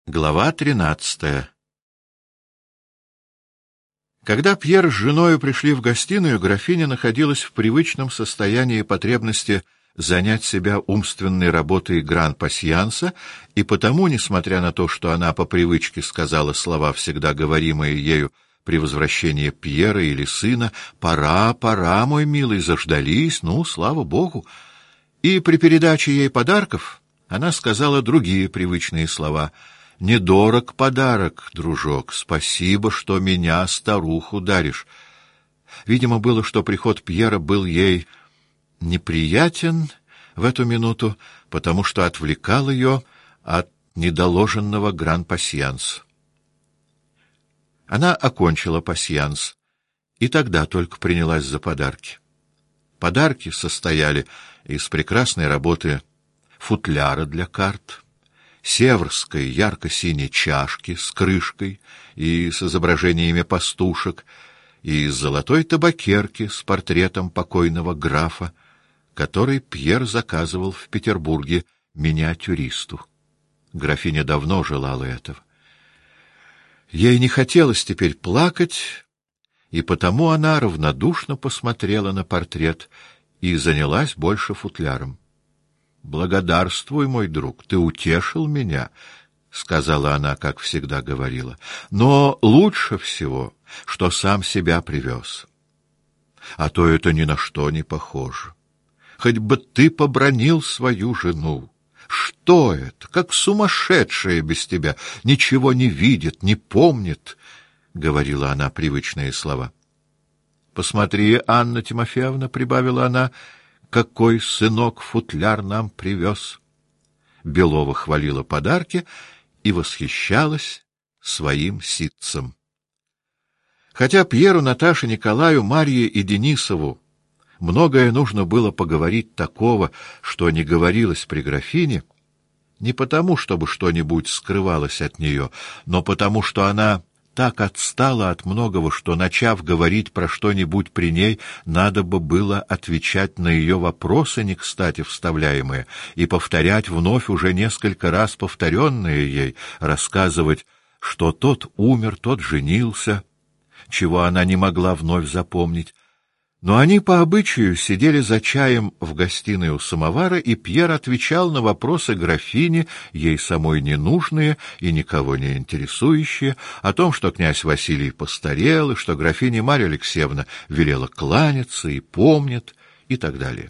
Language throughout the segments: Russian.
Глава 13. Когда Пьер с женою пришли в гостиную, графиня находилась в привычном состоянии потребности занять себя умственной работой гран-пасьянса, и потому, несмотря на то, что она по привычке сказала слова, всегда говоримые ею при возвращении Пьера или сына: «Пора, пора, мой милый, заждались, ну, слава богу», и при передаче ей подарков она сказала другие привычные слова: «Недорог подарок, дружок, спасибо, что меня, старуху, даришь». Видимо, было, что приход Пьера был ей неприятен в эту минуту, потому что отвлекал ее от недоложенного гран-пасьянса. Она окончила пасьянс, и тогда только принялась за подарки. Подарки состояли из прекрасной работы футляра для карт, севрской ярко-синей чашки с крышкой и с изображениями пастушек, и золотой табакерки с портретом покойного графа, который Пьер заказывал в Петербурге миниатюристу. Графиня давно желала этого. Ей не хотелось теперь плакать, и потому она равнодушно посмотрела на портрет и занялась больше футляром. «Благодарствуй, мой друг, ты утешил меня», — сказала она, как всегда говорила. «Но лучше всего, что сам себя привез. А то это ни на что не похоже. Хоть бы ты побранил свою жену. Что это? Как сумасшедшая без тебя. Ничего не видит, не помнит», — говорила она привычные слова. «Посмотри, Анна Тимофеевна», — прибавила она, — «какой сынок футляр нам привез». Белова хвалила подарки и восхищалась своим ситцем. Хотя Пьеру, Наташе, Николаю, Марье и Денисову многое нужно было поговорить такого, что не говорилось при графине, не потому, чтобы что-нибудь скрывалось от нее, но потому, что она так отстала от многого, что, начав говорить про что-нибудь при ней, надо бы было отвечать на ее вопросы, не кстати вставляемые, и повторять вновь уже несколько раз повторенные ей, рассказывать, что тот умер, тот женился, чего она не могла вновь запомнить. Но они по обычаю сидели за чаем в гостиной у самовара, и Пьер отвечал на вопросы графини, ей самой ненужные и никого не интересующие, о том, что князь Василий постарел, и что графиня Марья Алексеевна велела кланяться и помнит, и так далее.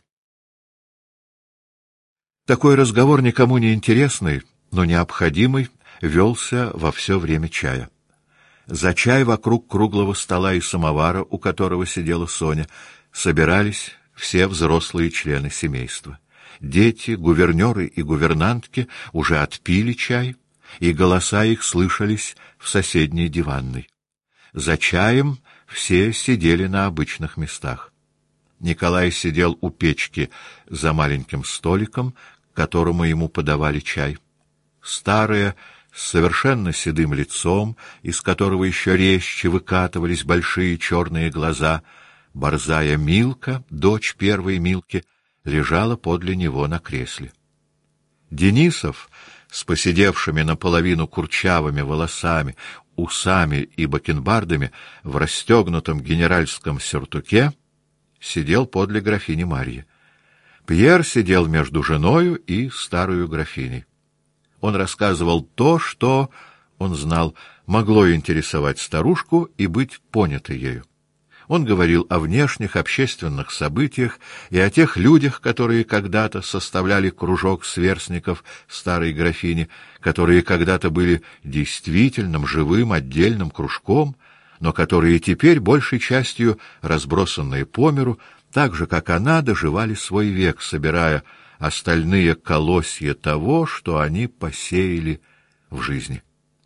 Такой разговор никому не интересный, но необходимый, велся во все время чая. За чай вокруг круглого стола и самовара, у которого сидела Соня, собирались все взрослые члены семейства. Дети, гувернеры и гувернантки уже отпили чай, и голоса их слышались в соседней диванной. За чаем все сидели на обычных местах. Николай сидел у печки за маленьким столиком, к которому ему подавали чай. Старая, с совершенно седым лицом, из которого еще резче выкатывались большие черные глаза, борзая Милка, дочь первой Милки, лежала подле него на кресле. Денисов, с поседевшими наполовину курчавыми волосами, усами и бакенбардами, в расстегнутом генеральском сюртуке, сидел подле графини Марьи. Пьер сидел между женою и старою графиней. Он рассказывал то, что, он знал, могло интересовать старушку и быть понято ею. Он говорил о внешних общественных событиях и о тех людях, которые когда-то составляли кружок сверстников старой графини, которые когда-то были действительным, живым, отдельным кружком, но которые теперь, большей частью разбросанные по миру, так же, как она, доживали свой век, собирая остальные колосья того, что они посеяли в жизни.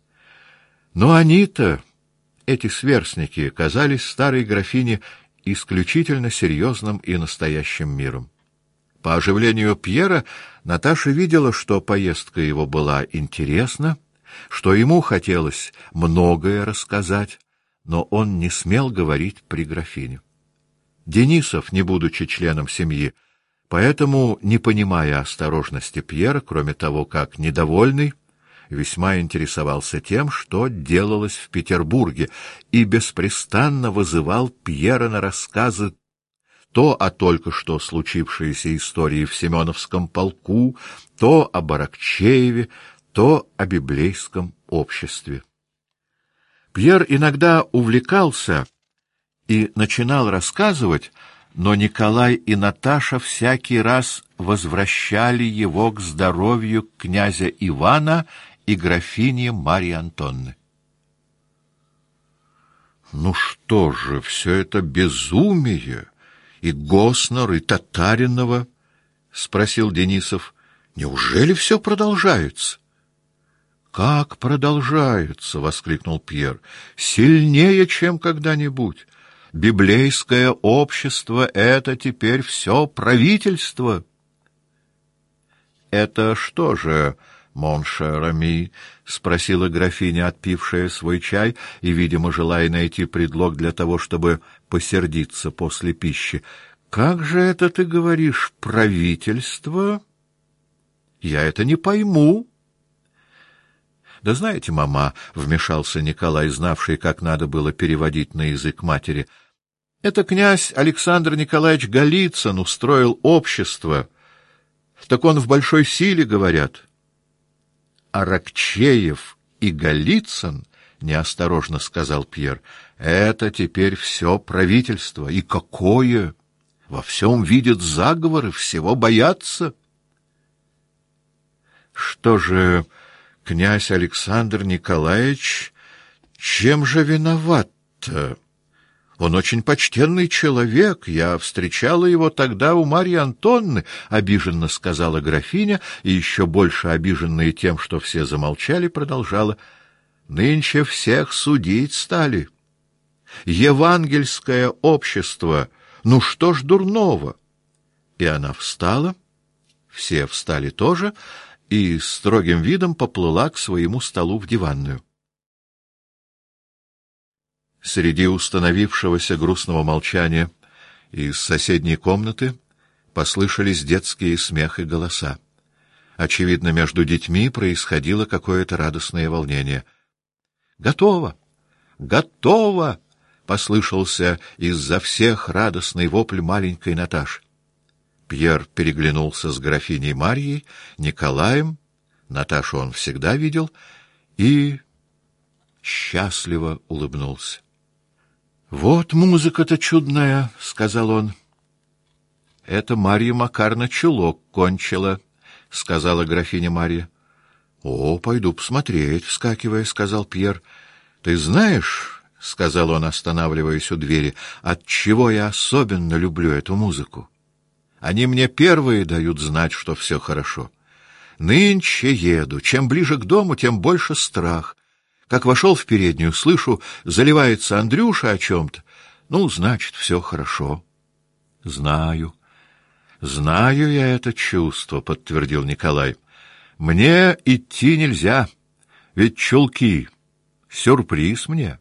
Но они-то, эти сверстники, казались старой графине исключительно серьезным и настоящим миром. По оживлению Пьера Наташа видела, что поездка его была интересна, что ему хотелось многое рассказать, но он не смел говорить при графине. Денисов, не будучи членом семьи, поэтому, не понимая осторожности Пьера, кроме того, как недовольный, весьма интересовался тем, что делалось в Петербурге, и беспрестанно вызывал Пьера на рассказы то о только что случившейся истории в Семеновском полку, то о Аракчееве, то о библейском обществе. Пьер иногда увлекался и начинал рассказывать, но Николай и Наташа всякий раз возвращали его к здоровью князя Ивана и графини Марьи Антонны. «Ну что же, все это безумие! И Госнер, и Татаринова?» — спросил Денисов. «Неужели все продолжается?» «Как продолжается?» — воскликнул Пьер. «Сильнее, чем когда-нибудь. Библейское общество — это теперь все правительство». «Это что же, мон шер ами?» — спросила графиня, отпившая свой чай и, видимо, желая найти предлог для того, чтобы посердиться после пищи. «Как же это ты говоришь, правительство? Я это не пойму». «Да знаете, мама», — вмешался Николай, знавший, как надо было переводить на язык матери, — «это князь Александр Николаевич Голицын устроил общество. Так он в большой силе, говорят». «Аракчеев и Голицын, — неосторожно сказал Пьер, — это теперь все правительство. И какое! Во всем видят заговоры, всего боятся». «Что же, князь Александр Николаевич, чем же виноват-то? Он очень почтенный человек. Я встречала его тогда у Марьи Антонны», — обиженно сказала графиня, и еще больше обиженная тем, что все замолчали, продолжала. «Нынче всех судить стали. Евангельское общество, ну что ж дурного?» И она встала, все встали тоже, и строгим видом поплыла к своему столу в диванную. Среди установившегося грустного молчания из соседней комнаты послышались детские смех и голоса. Очевидно, между детьми происходило какое-то радостное волнение. «Готово! Готово!» — послышался из-за всех радостный вопль маленькой Наташи. Пьер переглянулся с графиней Марьей, Николаем, Наташу он всегда видел, и счастливо улыбнулся. «Вот музыка-то чудная», — сказал он. «Это Марья Макарна чулок кончила», — сказала графиня Марья. «О, пойду посмотреть», — вскакивая, сказал Пьер. «Ты знаешь, — сказал он, останавливаясь у двери, — отчего я особенно люблю эту музыку? Они мне первые дают знать, что все хорошо. Нынче еду. Чем ближе к дому, тем больше страх. Как вошел в переднюю, слышу, заливается Андрюша о чем-то. Ну, значит, все хорошо». «Знаю. Знаю я это чувство», — подтвердил Николай. «Мне идти нельзя, ведь чулки — сюрприз мне».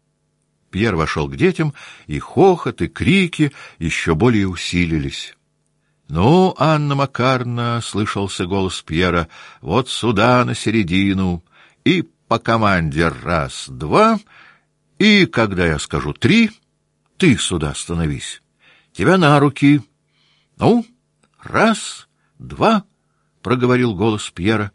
Пьер вошел к детям, и хохот, и крики еще более усилились. «Ну, Анна Макарна, — слышался голос Пьера, — вот сюда, на середину, и по команде раз, два, и, когда я скажу три, ты сюда становись. Тебя на руки. Ну, раз, два, — проговорил голос Пьера.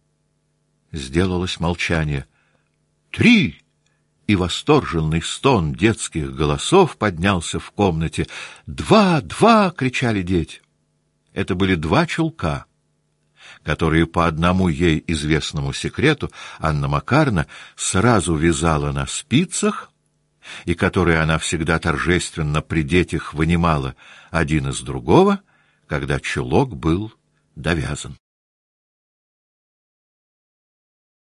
Сделалось молчание. Три! И восторженный стон детских голосов поднялся в комнате. «Два! Два!» — кричали дети. Это были два чулка, которые по одному ей известному секрету Анна Макарна сразу вязала на спицах, и которые она всегда торжественно при детях вынимала один из другого, когда чулок был довязан.